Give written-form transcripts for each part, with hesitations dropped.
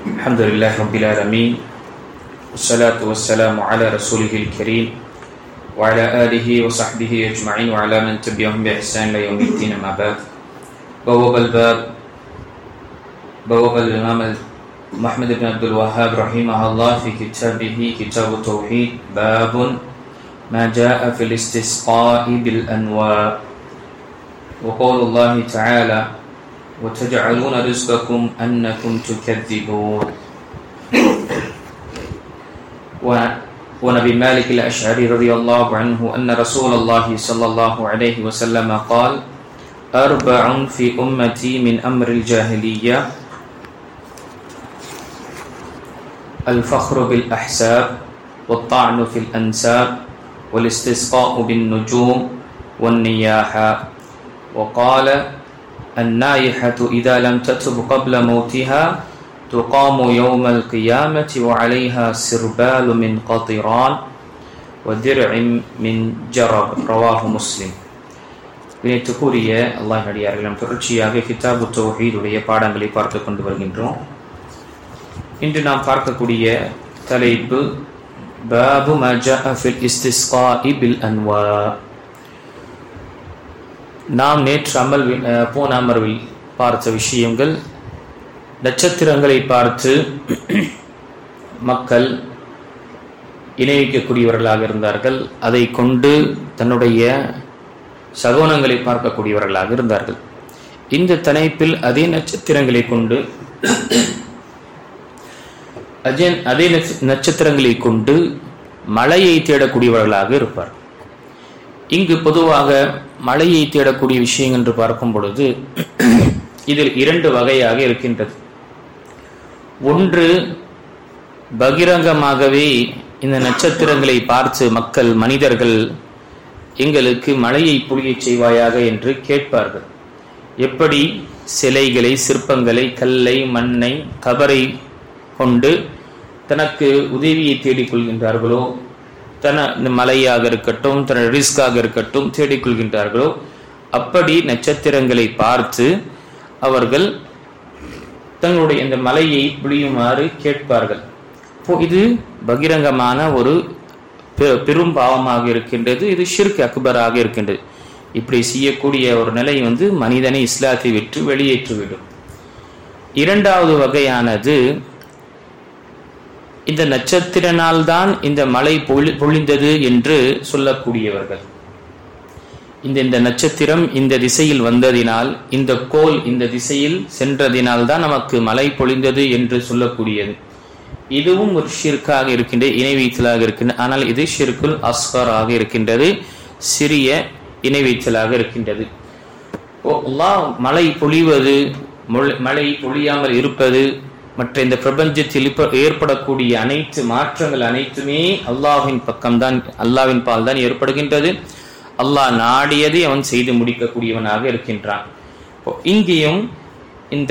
الحمد لله رب العالمين والصلاة والسلام على رسوله الكريم وعلى آله وصحبه أجمعين وعلى من تبعهم بإحسان إلى يوم الدين. أما بعد. بواب الإمام محمد بن عبد الوهاب رحمه الله في كتابه كتاب التوحيد باب ما جاء في الاستسقاء بالأنواع وقول الله تعالى وتجعلون رزقكم أنكم تكذبون. ونبي مالك الأشعري رضي الله عنه أن رسول الله صلى الله عليه وسلم قال أربع في أمتي من أمر الجاهلية الفخر بالأحساب والطعن في الأنساب والاستسقاء بالنجوم والنياحة. وقال النائحة إذا لم تتب قبل موتها تقام يوم القيامة وعليها سربال من قطران ودرع من جرب. رواه مسلم. வினைத்துக்குரிய அல்லாஹ் அடியார்களும் தொடர்ச்சியாக கிதாபு தௌஹீதுடைய பாடங்களை பார்த்து கொண்டு வருகின்றோம். இன்று நாம் பார்க்கக்கூடிய தலைப்பு பாபு மா ஜாஅ ஃபில் இஸ்திஸ்காஇ பில் அன்வா. நாம் நேற்று போன அமர்வில் பார்த்த விஷயங்கள், நட்சத்திரங்களை பார்த்து மக்கள் இணைவிக்கக்கூடியவர்களாக இருந்தார்கள். அதை கொண்டு தன்னுடைய சகுனங்களை பார்க்கக்கூடியவர்களாக இருந்தார்கள். இந்த தலைப்பில் அதே நட்சத்திரங்களை கொண்டு மழையை தேடக்கூடியவர்களாக இருப்பார். இங்கு பொதுவாக மழையை தேடக்கூடிய விஷயம் என்று பார்க்கும் பொழுது இதில் இரண்டு வகையாக இருக்கின்றது. ஒன்று, பகிரங்கமாகவே இந்த நட்சத்திரங்களை பார்த்து மக்கள் மனிதர்கள் எங்களுக்கு மழையை பொழியச் செய்வாயாக என்று கேட்பார்கள். எப்படி சிலைகளை, சிற்பங்களை, கல்லை, மண்ணை, கபரை கொண்டு தனக்கு உதவியை தேடிக்கொள்கின்றார்களோ, மலையாக இருக்கட்டும், தன ரிஸ்காக இருக்கட்டும் தேடிக்கொள்கின்றார்களோ, அப்படி நட்சத்திரங்களை பார்த்து அவர்கள் தங்களுடைய இந்த மலையை பொழியுமாறு கேட்பார்கள். இது பகிரங்கமான ஒரு பெரும் பாவமாக இருக்கின்றது. இது ஷிர்க் அக்பராக இருக்கின்றது. இப்படி செய்யக்கூடிய ஒரு நிலை மனிதனை இஸ்லாத்தை விட்டு வெளியேற்றிவிடும். இரண்டாவது வகையானது, இந்த நட்சத்திரனால் தான் இந்த மழை பொழிந்தது என்று சொல்லக்கூடியவர்கள். இந்த நட்சத்திரம் இந்த திசையில் வந்ததினால், இந்த கோல் இந்த திசையில் சென்றதினால் தான் நமக்கு மழை பொழிந்தது என்று சொல்லக்கூடியது. இதுவும் ஒரு ஷிர்காக இருக்கின்றது, இணைவைத்தலாக இருக்கின்றது. ஆனால் இது ஷிர்குல் அஸ்கராக இருக்கின்றது, சிறிய இணைவைத்தலாக இருக்கின்றது. அல்லாஹ் மழை பொழிவது, மழை பொழியாமல் இருப்பது, மற்ற இந்த பிரபஞ்சத்தில் ஏற்படக்கூடிய அனைத்து மாற்றங்கள் அனைத்துமே அல்லாஹ்வின் பக்கம்தான், அல்லாஹ்வின் பால் தான் ஏற்படுகின்றது. அல்லாஹ் நாடியதை அவன் செய்து முடிக்கக்கூடியவனாக இருக்கின்றான். இங்கேயும் இந்த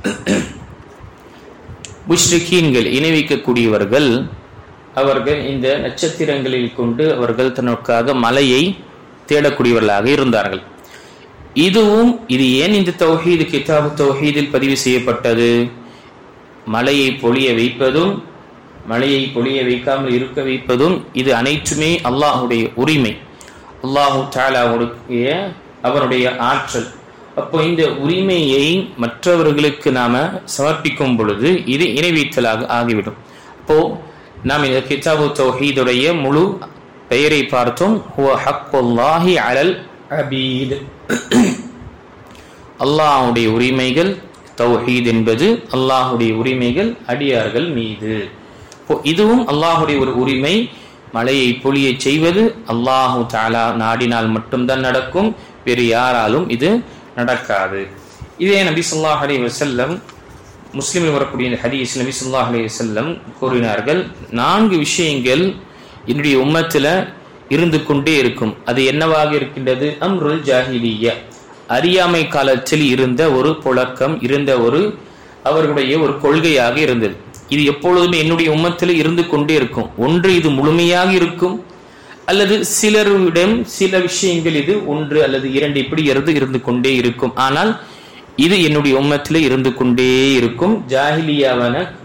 முஷ்ரிக்கீன்கள், இணைவிக்கக்கூடியவர்கள், அவர்கள் இந்த நட்சத்திரங்களில் கொண்டு அவர்கள் தனக்காக மலையை தேடக்கூடியவர்களாக இருந்தார்கள். இது ஏன் இந்த தௌஹீது கிதாபு தௌஹீதில் பதிவு செய்யப்பட்டது? மலையை பொழிய வைப்பதும், மலையை பொழிய வைக்காமல் இருக்க வைப்பதும், இது அனைத்துமே அல்லாஹுடைய உரிமை, அல்லாஹு தஆலாவுடைய அவனுடைய ஆற்றல். அப்போ இந்த உரிமையை மற்றவர்களுக்கு நாம சமர்ப்பிக்கும் பொழுது இது இணைவைத்தலாக ஆகிவிடும். அப்போ நாம் இந்த கிதாபு தௌஹீதுடைய முழு பெயரை பார்த்தோம். ஹுவ ஹக்குல்லாஹி அலல் அபீத். அல்லாஹ்வுடைய உரிமைகள், தௌஹீத் என்பது அல்லாஹுடைய உரிமைகள் அடியார்கள் மீது. இதுவும் அல்லாஹுடைய ஒரு உரிமை. மழையை பொழிய செய்வது அல்லாஹு தஆலா நாடினால் மட்டும்தான் நடக்கும், வேறு யாராலும் இது நடக்காது. இதே நபி ஸல்லல்லாஹு அலைஹி வஸல்லம், முஸ்லிமில் வரக்கூடிய இந்த ஹதீஸ், நபி ஸல்லல்லாஹு அலைஹி வஸல்லம் கூறினார்கள், 4 விஷயங்கள் என்னுடைய உம்மத்தில இருந்து கொண்டே இருக்கும். அது என்னவாக இருக்கின்றது? அம்ருல் ஜாஹிலிய்யா, அறியாமை காலத்தில் இருந்த ஒரு புழக்கம், இருந்த ஒரு அவர்களுடைய ஒரு கொள்கையாக இருந்தது. இது எப்பொழுதுமே என்னுடைய உம்மத்தில் இருந்து கொண்டே இருக்கும். ஒன்று இது முழுமையாக இருக்கும், அல்லது சிலரிடம் சில விஷயங்கள் இது 1 அல்லது 2 இப்படி இருந்து கொண்டே இருக்கும். ஆனால் இது என்னுடைய உம்மத்திலே இருந்து கொண்டே இருக்கும். ஜாஹிலியாவான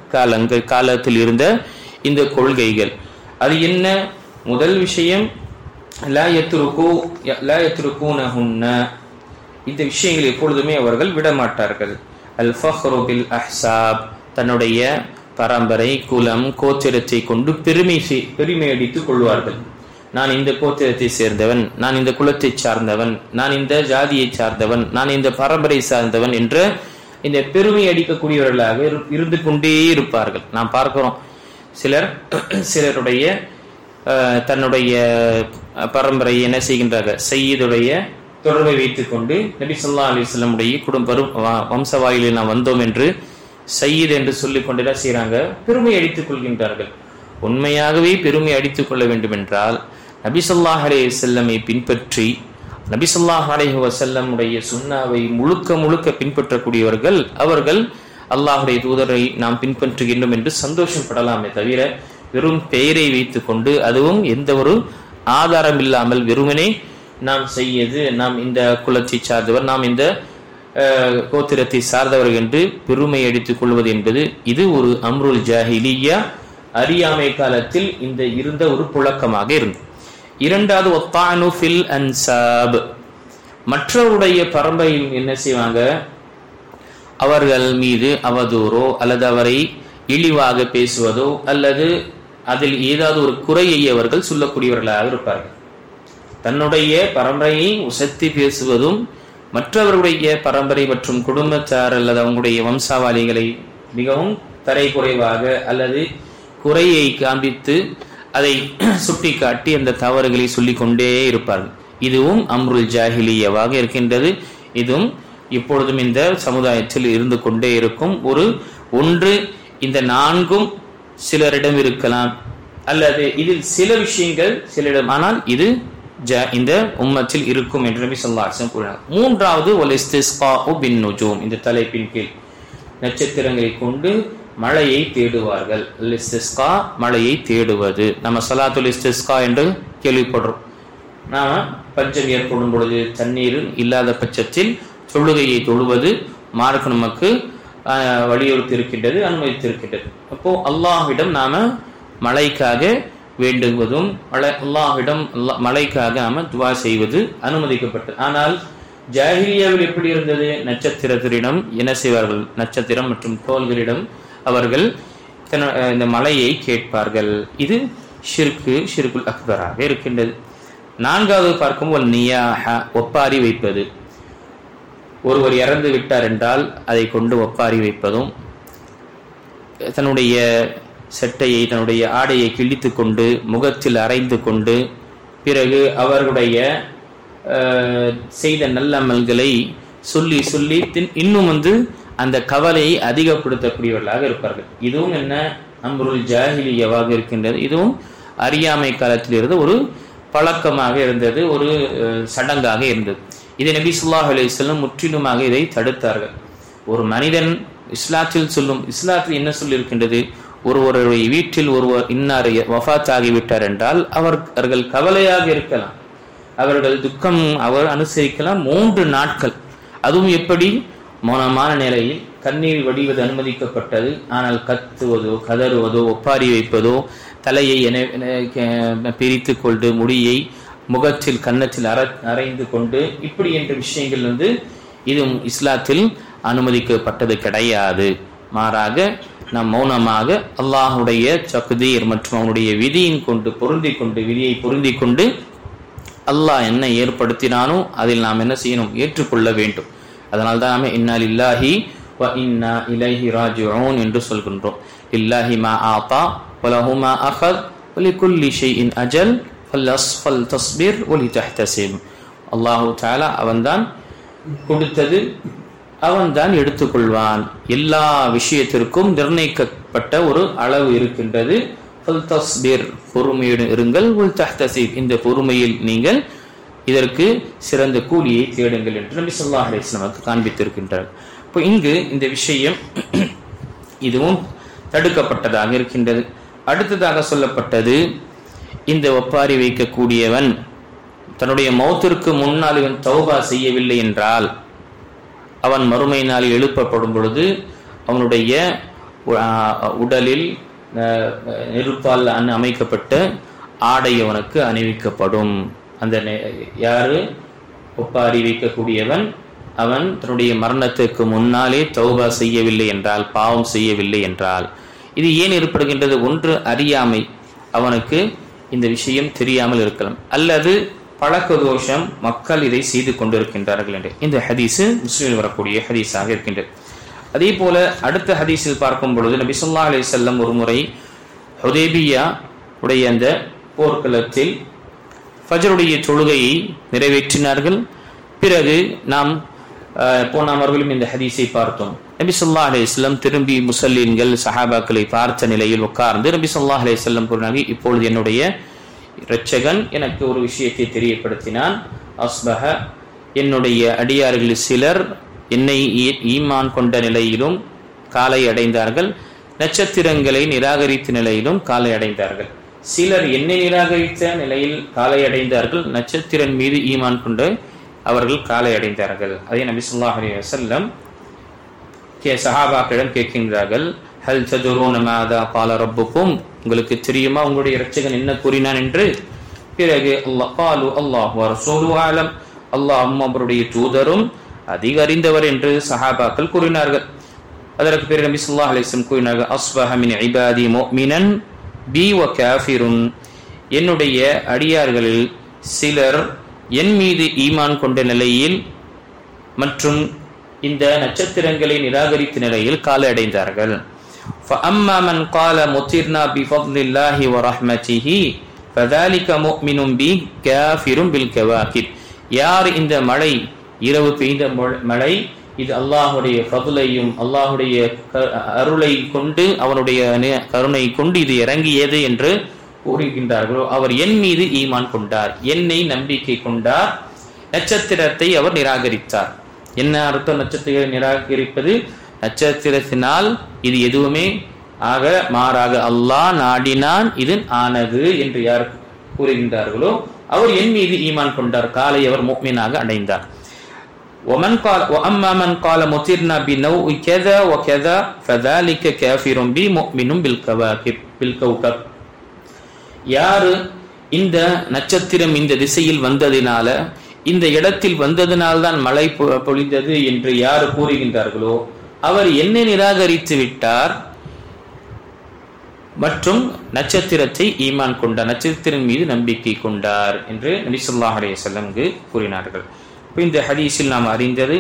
காலத்தில் இருந்த இந்த கொள்கைகள். அது என்ன? முதல் விஷயம் லா யத்ருகூனஹுன்ன, இந்த விஷயங்கள் எப்பொழுதுமே அவர்கள் விடமாட்டார்கள். அல் ஃபஹ்ரு பில் அஹ்சாப், தன்னுடைய பரம்பரை குலம் கோத்திரத்தை கொண்டு பெருமை அடித்துக் கொள்வார்கள். நான் இந்த கோத்திரத்தை சேர்ந்தவன், நான் இந்த குலத்தை சார்ந்தவன், நான் இந்த ஜாதியை சார்ந்தவன், நான் இந்த பரம்பரை சார்ந்தவன் என்ற இந்த பெருமை அடிக்கக்கூடியவர்களாக இருந்து கொண்டே இருப்பார்கள். நாம் பார்க்கிறோம், சிலருடைய தன்னுடைய பரம்பரை என்ன செய்கின்றார்கள், சையீதுடைய தொடர்பை வைத்துக் கொண்டு நபி ஸல்லல்லாஹு அலைஹி வஸல்லம் உடைய வம்சவாயிலில் நாம் வந்தோம் என்று சையீத் என்று சொல்லிக் கொண்டு என்ன செய்யறாங்க, பெருமை அடித்துக் கொள்கின்றார்கள். உண்மையாகவே பெருமை அடித்துக் கொள்ள வேண்டும் என்றால் நபி ஸல்லல்லாஹு அலைஹி வஸல்லமை பின்பற்றி நபி ஸல்லல்லாஹு அலைஹி வஸல்லம் உடைய சுன்னாவை முழுக்க பின்பற்றக்கூடியவர்கள் அவர்கள் அல்லாஹ்வுடைய தூதரை நாம் பின்பற்றுகின்றோம் என்று சந்தோஷப்படலாமே தவிர, வெறும் பெயரை வைத்துக் கொண்டு அதுவும் எந்த ஒரு ஆதாரம் இல்லாமல் வெறுமனே நாம் செய்யது, நாம் இந்த குலத்தை சார்ந்தவர், நாம் இந்த கோத்திரத்தை சார்ந்தவர்கள் என்று பெருமை அடித்துக் கொள்வது என்பது இது ஒரு அம்ருல் ஜாஹிலியா, அறியாமை காலத்தில் இந்த இருந்த ஒரு புழக்கமாக இருந்தது. இரண்டாவது ஒத்தானு ஃபில் அன்சாப், மற்றவருடைய பரம்பரையில் என்ன செய்வாங்க, அவர்கள் மீது அவதூறோ அல்லது அவரை இழிவாக பேசுவதோ அல்லது அதில் ஏதாவது ஒரு குறையை அவர்கள் சொல்லக்கூடியவர்களாக இருப்பார்கள். தன்னுடைய பரம்பரையை உசத்தி பேசுவதும் மற்றவருடைய பரம்பரை மற்றும் குடும்பத்தார் அல்லது அவங்களுடைய வம்சாவளிகளை மிகவும் தரை குறைவாக அல்லது குறையை காண்பித்து அதை சுட்டி காட்டி அந்த தவறுகளை சொல்லிக் கொண்டே இருப்பார்கள். இதுவும் அம்ருல் ஜாஹிலியாவாக இருக்கின்றது. இதுவும் இப்பொழுதும் இந்த சமுதாயத்தில் இருந்து கொண்டே இருக்கும். ஒன்று இந்த நான்கும் சிலரிடம் இருக்கலாம் அல்லது இதில் சில விஷயங்கள் சிலரிடம், ஆனால் இது இந்த உம்மத்தில் இருக்கும் என்று நபி ஸல்லல்லாஹு அலைஹி வஸல்லம் கூறினார். மூன்றாவது வல் இஸ்திஸ்காஉ பின் நுஜூம், இந்த தலைப்பின் கீழ் நட்சத்திரங்களை கொண்டு மழையை தேடுவார்கள். அல் இஸ்திஸ்கா, மழையை தேடுவது. நம்ம ஸலாத்துல் இஸ்திஸ்கா என்று கேள்விப்படுறோம். நாம பஞ்சம் ஏற்படும் பொழுது தண்ணீர் இல்லாத பட்சத்தில் தொழுகையை தொழுவது மார்க்க நமக்கு வலியுறுத்தி இருக்கின்றது, அனுமதித்திருக்கின்றது. அப்போ அல்லாஹ்விடம் நாம மழைக்காக வேண்டுவதும் அல்லாஹ்விடம் மழைக்காக நாம துவா செய்வது அனுமதிக்கப்பட்டது. ஆனால் ஜாஹிலியாவில் எப்படி இருந்தது, நட்சத்திரத்திடம் என்ன செய்வார்கள், நட்சத்திரம் மற்றும் கோள்களிடம் அவர்கள் இந்த மழையை கேட்பார்கள். இது ஷிர்குல் அக்பராக இருக்கின்றது. நான்காவது பார்க்கும் நியாஹா, ஒப்பாரி வைப்பது. ஒருவர் இறந்து விட்டார் என்றால் அதை கொண்டு ஒப்பாரி வைப்பதும், தன்னுடைய செட்டையை தன்னுடைய ஆடையை கிழித்து கொண்டு முகத்தில் அரைந்து கொண்டு பிறகு அவர்களுடைய செய்த நல்லமல்களை சொல்லி சொல்லி இன்னும் அந்த கவலையை அதிகப்படுத்தக்கூடியவர்களாக இருப்பார்கள். இதுவும் என்ன, அம்ருல் ஜாஹிலியாவாக இருக்கின்றது. இதுவும் அறியாமை காலத்தில் இருந்த ஒரு பழக்கமாக இருந்தது, ஒரு சடங்காக இருந்தது. இதை நபி ஸல்லல்லாஹு அலைஹி வஸல்லம் முற்றிலுமாக இதை தடுத்தார்கள். ஒரு மனிதன் இஸ்லாத்தில் என்ன சொல்லி இருக்கின்றது, ஒருவருடைய வீட்டில் ஒருவர் இன்னார் வஃபாத் ஆகிவிட்டார் என்றால் அவர்கள் கவலையாக இருக்கலாம், அவர்கள் துக்கம் அவர் அனுசரிக்கலாம் 3 நாட்கள். அதுவும் எப்படி, மௌனமான நிலையில் கண்ணீர் வடிவது அனுமதிக்கப்பட்டது. ஆனால் கத்துவதோ கதறுவதோ ஒப்பாரி வைப்பதோ தலையை பிரித்து கொண்டு முடியை முகத்தில் கன்னத்தில் அரைந்து கொண்டு இப்படி என்ற விஷயங்கள் இதுவும் இஸ்லாத்தில் அனுமதிக்கப்பட்டது கிடையாது. மாறாக நாம் மௌனமாக அல்லாஹுடைய தக்தீர் மற்றும் அவனுடைய விதியின் கொண்டு விதியை பொருந்தி கொண்டு அல்லாஹ் என்ன ஏற்படுத்தினானோ அதில் நாம் என்ன செய்யணும், ஏற்றுக்கொள்ள வேண்டும். அதனால்தான் நாம இன்னா லில்லாஹி வ இன்னா இலைஹி ராஜிஊன் என்று சொல்கின்றோம். லில்லாஹி மா ஆதா வலஹு மா அஹத் வலிகுல்லி ஷைஇன் அஜல் ஃபல் தஸ்பிர் வலிதஹ்தசிப். அல்லாஹ் தஆலா அவன்தான் கொடுத்தது, அவன்தான் எடுத்துக்கொள்வான். எல்லா விஷயத்திற்கும் நிர்ணயிக்கப்பட்ட ஒரு அளவு இருக்கின்றது. ஃபல் தஸ்பிர், பொறுமையுடன் இருங்கள். வலிதஹ்தசிப், இந்த பொறுமையில் நீங்கள் இதற்கு சிறந்த கூலியை தேடுங்கள் என்று நபி ஸல்லல்லாஹு அலைஹி வஸல்லம் காண்பித்திருக்கின்றார். இப்போ இங்கு இந்த விஷயம் இதுவும் தடுக்கப்பட்டதாக இருக்கின்றது. அடுத்ததாக சொல்லப்பட்டது, இந்த ஒப்பாரி வைக்கக்கூடியவன் தன்னுடைய மௌத்திற்கு முன்னால் இவன் தௌபா செய்யவில்லை என்றால் அவன் மறுமை நாளில் எழுப்பப்படும் பொழுது அவனுடைய உடலில் நெருப்பால் அமைக்கப்பட்ட ஆடை அவனுக்கு அணிவிக்கப்படும். அந்த யாரு ஒப்பாரி வைக்கக்கூடியவன், அவன் தன்னுடைய மரணத்துக்கு முன்னாலே தௌபா செய்யவில்லை என்றால், பாவம் செய்யவில்லை என்றால், இது ஏன் ஏற்படுகின்றது? ஒன்று அறியாமை, அவனுக்கு இந்த விஷயம் தெரியாமல் இருக்கலாம், அல்லது பழக்க தோஷம், மக்கள் இதை செய்து கொண்டிருக்கின்றார்கள் என்று இந்த ஹதீஸ் முஸ்லிமில் வரக்கூடிய ஹதீஸாக இருக்கின்றது. அதே போல அடுத்த ஹதீஸில் பார்க்கும் பொழுது நபி ஸல்லல்லாஹு அலைஹி வஸல்லம் ஒரு முறை ஹுதைபியா உடைய அந்த போர்க்களத்தில் ஃபஜ்ருடைய தொழுகையை நிறைவேற்றினார்கள். பிறகு நாம் போன அமர்விலும் இந்த ஹதீஸை பார்த்தோம். நபி ஸல்லல்லாஹு அலைஹி வஸல்லம் திரும்பி முஸல்லீன்கள் சஹாபாக்களை பார்த்த நிலையில் உட்கார்ந்து நபி ஸல்லல்லாஹு அலைஹி வஸல்லம் கூறினார்கள், இப்பொழுது என்னுடைய இரட்சகன் எனக்கு ஒரு விஷயத்தை தெரியப்படுத்தினான். அஸ்பஹ, என்னுடைய அடியார்களில் சிலர் என்னை ஈமான் கொண்ட நிலையிலும் காலை அடைந்தார்கள், நட்சத்திரங்களை நிராகரித்த நிலையிலும் காலை அடைந்தார்கள். சிலர் என்னை நிராகரித்த நிலையில் காலை அடைந்தார்கள், நட்சத்திரன் மீது ஈமான் கொண்டு அவர்கள் காலை அடைந்தார்கள். அதே நபி ஸல்லல்லாஹு அலைஹி வஸல்லம் சஹாபாக்களிடம் கேட்கின்றார்கள், ஹல் ததுரூன மாதா கால ரப்புக்கும், உங்களுக்கு தெரியுமா உங்களுடைய இரட்சகன் என்ன கூறினான் என்று? பிறகு அல்லாஹ் வ ரசூலுஹு அலம், அல்லாஹ்வும் அவருடைய தூதரும் அதிக அறிந்தவர் என்று சஹாபாக்கள் கூறினார்கள். அதற்கு பிறகு நபி ஸல்லல்லாஹு அலைஹி வஸல்லம் கூறினார்கள், அஸ்பஹ மின் இபாதி முஃமினன் பி வ காஃபிருன், என்னுடைய அடியார்களில் சிலர் என் மீது ஈமான் கொண்ட நிலையில் மற்றும் இந்த நட்சத்திரங்களை நிராகரித்த நிலையில் காலை அடைந்தார்கள். فَأَمَّا مَنْ قَالَ مُطِرْنَا بِفَضْلِ اللَّهِ وَرَحْمَتِهِ فَذَلِكَ مُؤْمِنٌ بِهِ كَافِرٌ بِالْكَوَاكِبِ, யார் இந்த மழை, இரவு பெய்த மழை, இது அல்லாஹுடைய ஃபضலையும் அல்லாஹுடைய அருளை கொண்டு அவனுடைய கருணை கொண்டு இது இறங்கியது என்று கூறுகின்றார்களோ அவர் என் மீது ஈமான் கொண்டார், என்னை நம்பிக்கை கொண்டார், நட்சத்திரத்தை அவர் நிராகரித்தார். என்ன அர்த்தம் நட்சத்திரத்தை நிராகரிப்பது? நட்சத்திரத்தினால் இது எதுவுமே ஆக மாறாக அல்லாஹ் நாடினான் இது ஆனது என்று யார் கூறுகின்றார்களோ அவர் என் மீது ஈமான் கொண்டார், காலை அவர் முஃமினாக அடைந்தார். وَأَمَّا مَنْ قَالَ مُطِرْنَا بِنَوْءِ كَذَا وَكَذَا فَذَلِكَ كَافِرٌ بِي مُؤْمِنٌ بِالْكَوْكَبِ, யாரு இந்த நட்சத்திரம் இந்த திசையில் வந்ததினால இந்த இடத்தில் வந்ததினால்தான் மழை பொழிந்தது என்று யார் கூறுகின்றார்களோ அவர் என்னை நிராகரித்து விட்டார் மற்றும் நட்சத்திரத்தை ஈமான் கொண்டார், நட்சத்திரம் மீது நம்பிக்கை கொண்டார் என்று நபி ஸல்லல்லாஹு அலைஹி வஸல்லம் கூறினார்கள். இந்த ஹதீஸில் நாம் அறிந்தது,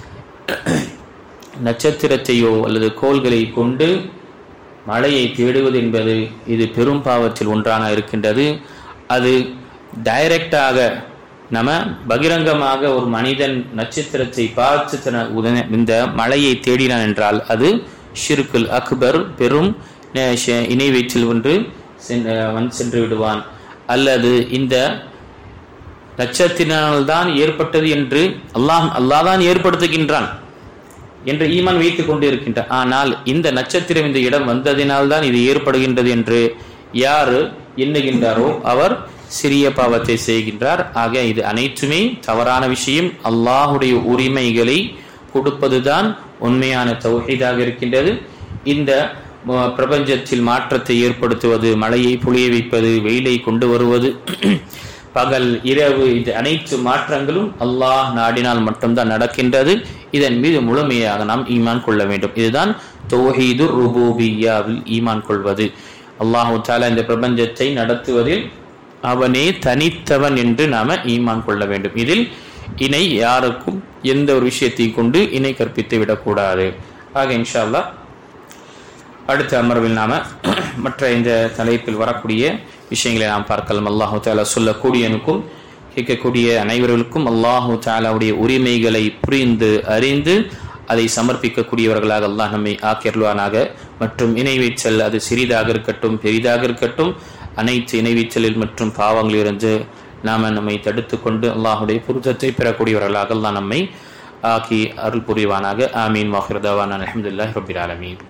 நட்சத்திரத்தையோ அல்லது கோள்களை கொண்டு மழையை தேடுவது என்பது இது பெரும் பாவத்தில் ஒன்றான இருக்கின்றது. அது டைரக்டாக நம்ம பகிரங்கமாக ஒரு மனிதன் நட்சத்திரத்தை பார்த்து இந்த மழையை தேடினான் என்றால் அது ஷிர்குல் அக்பர், பெரும் இணை வைற்றில் ஒன்று சென்று விடுவான். அல்லது இந்த நட்சத்திரத்தினால்தான் ஏற்பட்டது என்று அல்லாஹ் தான் ஏற்படுத்துகின்றான் என்று ஈமான் வைத்துக் கொண்டு இருக்கின்றான். ஆனால் இந்த நட்சத்திரம் இந்த இடம் வந்ததினால்தான் இது ஏற்படுகின்றது என்று யாரு எண்ணுகின்றாரோ அவர் சிறிய பாவத்தை செய்கின்றார். ஆக இது அனைத்துமே தவறான விஷயம். அல்லாஹுடைய உரிமைகளை கொடுப்பதுதான் உண்மையான தௌஹீதாக இருக்கின்றது. இந்த பிரபஞ்சத்தில் மாற்றத்தை ஏற்படுத்துவது, மழையை பொழிய வைப்பது, வெயிலை கொண்டு வருவது, பகல் இரவு, இது அனைத்து மாற்றங்களும் அல்லாஹ் நாடினால் மட்டும்தான் நடக்கின்றது. இதன் மீது முழுமையாக நாம் ஈமான் கொள்ள வேண்டும். இதுதான் தௌஹீது ருபூபிய்யாவில் ஈமான் கொள்வது. அல்லாஹு தஆலா இந்த பிரபஞ்சத்தை நடத்துவதில் அவனே தனித்தவன் என்று நாம ஈமான் கொள்ள வேண்டும். இதில் இணை யாருக்கும் எந்த ஒரு விஷயத்தை கொண்டு இணை கற்பித்து விடக்கூடாது. ஆக இன்ஷா அல்லாஹ் அடுத்த அமர்வில் நாம மற்ற இந்த தலைப்பில் வரக்கூடிய விஷயங்களை நாம் பார்க்கலாம். அல்லாஹு தஆலா சொல்லக்கூடியனுக்கும் கேட்கக்கூடிய அனைவர்களுக்கும் அல்லாஹு தஆலாவுடைய உரிமைகளை புரிந்து அறிந்து அதை சமர்ப்பிக்கக்கூடியவர்களாக அல்லாஹ் நம்மை ஆக்கியருள்வானாக. மற்றும் இணை வைத்தல் அது சிறிதாக இருக்கட்டும் பெரிதாக இருக்கட்டும், அனைத்து இணை வைத்தலில் மற்றும் பாவங்களிலிருந்து நம்மை தடுத்து கொண்டு அல்லாஹுடைய பொருத்தத்தை பெறக்கூடியவர்களாக அல்லாஹ் நம்மை ஆக்கி அருள் புரிவானாக. ஆமீன். வாஹிர் தவானா அல்ஹம்துலில்லாஹி ரப்பில் ஆலமீன்.